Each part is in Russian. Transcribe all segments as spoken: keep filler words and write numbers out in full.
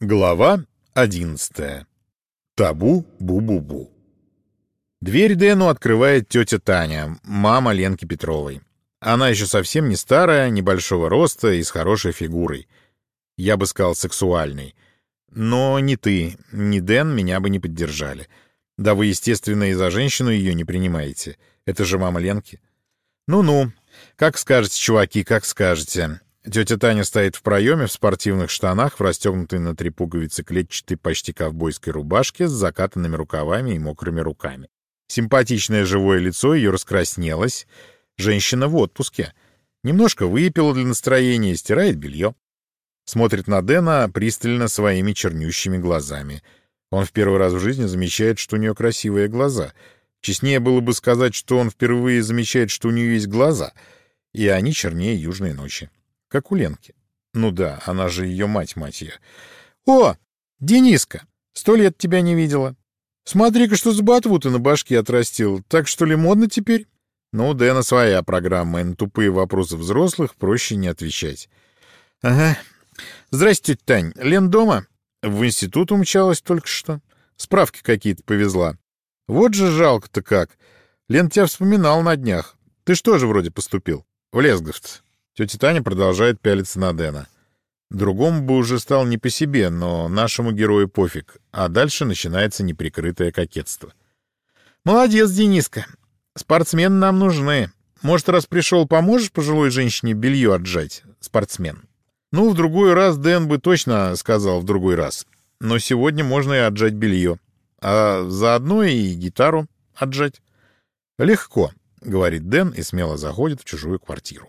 Глава одиннадцатая. Табу бу-бу-бу. Дверь Дэну открывает тетя Таня, мама Ленки Петровой. Она еще совсем не старая, небольшого роста и с хорошей фигурой. Я бы сказал, сексуальной. Но ни ты, ни Дэн меня бы не поддержали. Да вы, естественно, и за женщину ее не принимаете. Это же мама Ленки. Ну-ну, как скажете, чуваки, как скажете. Тетя Таня стоит в проеме в спортивных штанах, в расстегнутой на три пуговицы клетчатой почти ковбойской рубашке с закатанными рукавами и мокрыми руками. Симпатичное живое лицо ее раскраснелось. Женщина в отпуске. Немножко выпила для настроения и стирает белье. Смотрит на Дэна пристально своими чернющими глазами. Он в первый раз в жизни замечает, что у нее красивые глаза. Честнее было бы сказать, что он впервые замечает, что у нее есть глаза, и они чернее южной ночи. Как у Ленки. Ну да, она же ее мать, мать ее. «О, Дениска, сто лет тебя не видела. Смотри-ка, что за ботву ты на башке отрастил. Так что ли модно теперь?» Ну, у Дэна своя программа, и на тупые вопросы взрослых проще не отвечать. «Ага. Здрасте, тетя Тань. Лен дома? В институт умчалась только что. Справки какие-то повезла. Вот же жалко-то как. Лен тебя вспоминал на днях. Ты что же вроде поступил? В Лесговц». Тетя Таня продолжает пялиться на Дэна. Другому бы уже стал не по себе, но нашему герою пофиг. А дальше начинается неприкрытое кокетство. «Молодец, Дениска. Спортсмены нам нужны. Может, раз пришел, поможешь пожилой женщине белье отжать? Спортсмен». Ну, в другой раз Дэн бы точно сказал в другой раз. Но сегодня можно и отжать белье. А заодно и гитару отжать. «Легко», — говорит Дэн и смело заходит в чужую квартиру.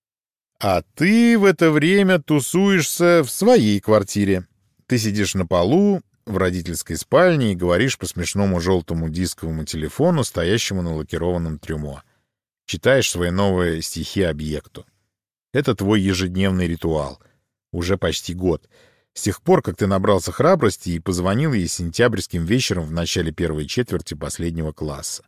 А ты в это время тусуешься в своей квартире. Ты сидишь на полу в родительской спальне и говоришь по смешному желтому дисковому телефону, стоящему на лакированном трюмо. Читаешь свои новые стихи объекту. Это твой ежедневный ритуал. Уже почти год. С тех пор, как ты набрался храбрости и позвонил ей сентябрьским вечером в начале первой четверти последнего класса.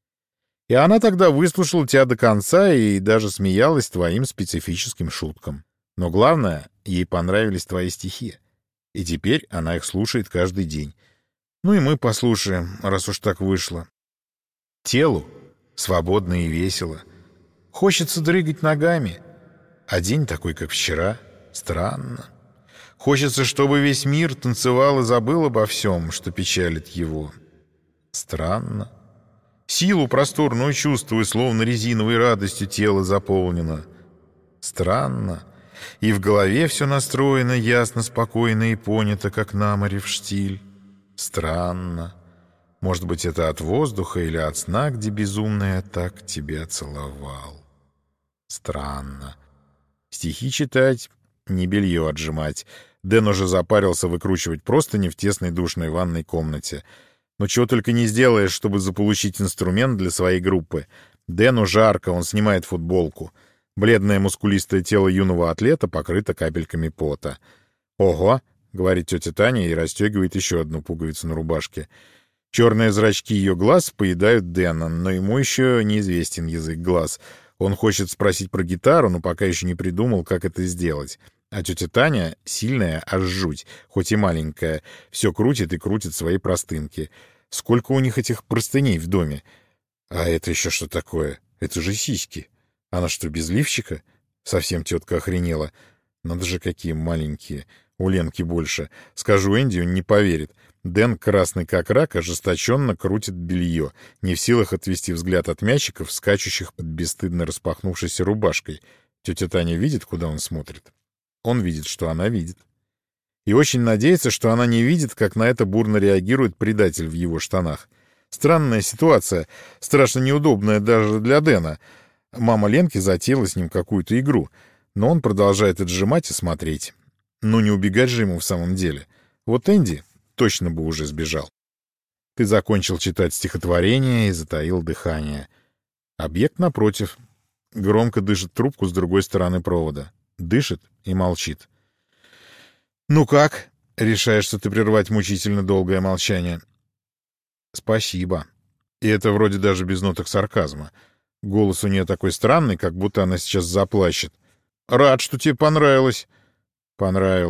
И она тогда выслушала тебя до конца и даже смеялась твоим специфическим шуткам. Но главное, ей понравились твои стихи. И теперь она их слушает каждый день. Ну и мы послушаем, раз уж так вышло. Телу свободно и весело. Хочется дрыгать ногами. А день такой, как вчера, странно. Хочется, чтобы весь мир танцевал и забыл обо всем, что печалит его. Странно. Силу просторную чувствую, словно резиновой радостью тело заполнено. Странно. И в голове все настроено ясно, спокойно и понято, как на море в штиль. Странно. Может быть, это от воздуха или от сна, где безумно я так тебя целовал. Странно. Стихи читать, не белье отжимать. Дэн уже запарился выкручивать простыни в тесной душной ванной комнате. Но чего только не сделаешь, чтобы заполучить инструмент для своей группы. Дэну жарко, он снимает футболку. Бледное мускулистое тело юного атлета покрыто капельками пота. «Ого!» — говорит тетя Таня и расстегивает еще одну пуговицу на рубашке. Черные зрачки ее глаз поедают Дэна, но ему еще неизвестен язык глаз. Он хочет спросить про гитару, но пока еще не придумал, как это сделать. А тетя Таня, сильная, аж жуть, хоть и маленькая, все крутит и крутит свои простынки. Сколько у них этих простыней в доме? А это еще что такое? Это же сиськи. Она что, без лифчика? Совсем тетка охренела. Надо же, какие маленькие. У Ленки больше. Скажу Энди, он не поверит. Дэн, красный как рак, ожесточенно крутит белье, не в силах отвести взгляд от мячиков, скачущих под бесстыдно распахнувшейся рубашкой. Тетя Таня видит, куда он смотрит. Он видит, что она видит. И очень надеется, что она не видит, как на это бурно реагирует предатель в его штанах. Странная ситуация, страшно неудобная даже для Дэна. Мама Ленки затеяла с ним какую-то игру, но он продолжает отжимать и смотреть. Ну не убегать же ему в самом деле. Вот Энди точно бы уже сбежал. Ты закончил читать стихотворение и затаил дыхание. Объект напротив. Громко дышит трубку с другой стороны провода. Дышит и молчит. «Ну как?» — решаешься ты прервать мучительно долгое молчание. «Спасибо». И это вроде даже без ноток сарказма. Голос у нее такой странный, как будто она сейчас заплачет. «Рад, что тебе понравилось». «Понравилось.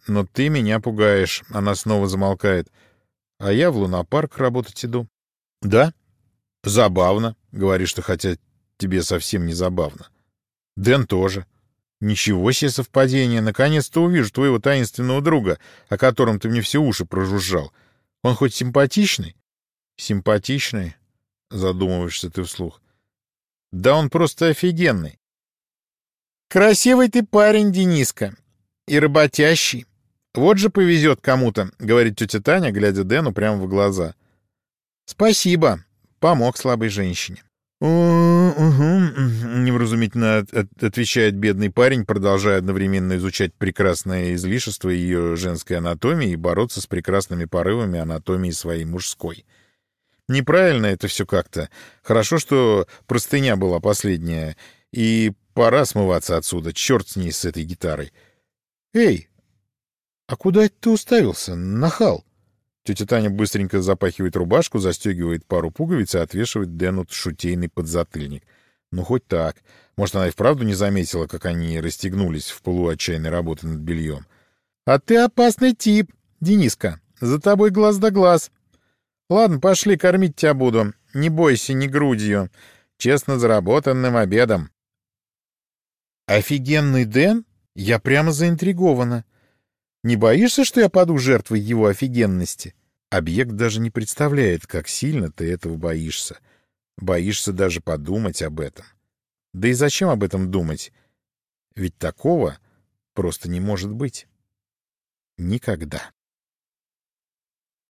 Но ты меня пугаешь. Она снова замолкает. А я в лунопарк работать иду. Да? Забавно. Говоришь ты, хотя тебе совсем не забавно. Дэн тоже. Ничего себе совпадение. Наконец-то увижу твоего таинственного друга, о котором ты мне все уши прожужжал. Он хоть симпатичный? Симпатичный? Задумываешься ты вслух. Да он просто офигенный. Красивый ты парень, Дениска. И работящий. Вот же повезет кому-то, говорит тетя Таня, глядя Дэну прямо в глаза. Спасибо. Помог слабой женщине. «Угу», невразумительно отвечает бедный парень, продолжая одновременно изучать прекрасное излишество ее женской анатомии и бороться с прекрасными порывами анатомии своей мужской. Неправильно это все как-то. Хорошо, что простыня была последняя, и пора смываться отсюда. Черт с ней, с этой гитарой. «Эй, а куда это ты уставился, нахал?» Тетя Таня быстренько запахивает рубашку, застегивает пару пуговиц и отвешивает Дэну шутейный подзатыльник. Ну, хоть так. Может, она и вправду не заметила, как они расстегнулись в пылу отчаянной работы над бельем. «А ты опасный тип, Дениска. За тобой глаз да глаз. Ладно, пошли, кормить тебя буду. Не бойся, не грудью. Честно заработанным обедом». «Офигенный Дэн? Я прямо заинтригована. Не боишься, что я паду жертвой его офигенности?» Объект даже не представляет, как сильно ты этого боишься. Боишься даже подумать об этом. Да и зачем об этом думать? Ведь такого просто не может быть. Никогда.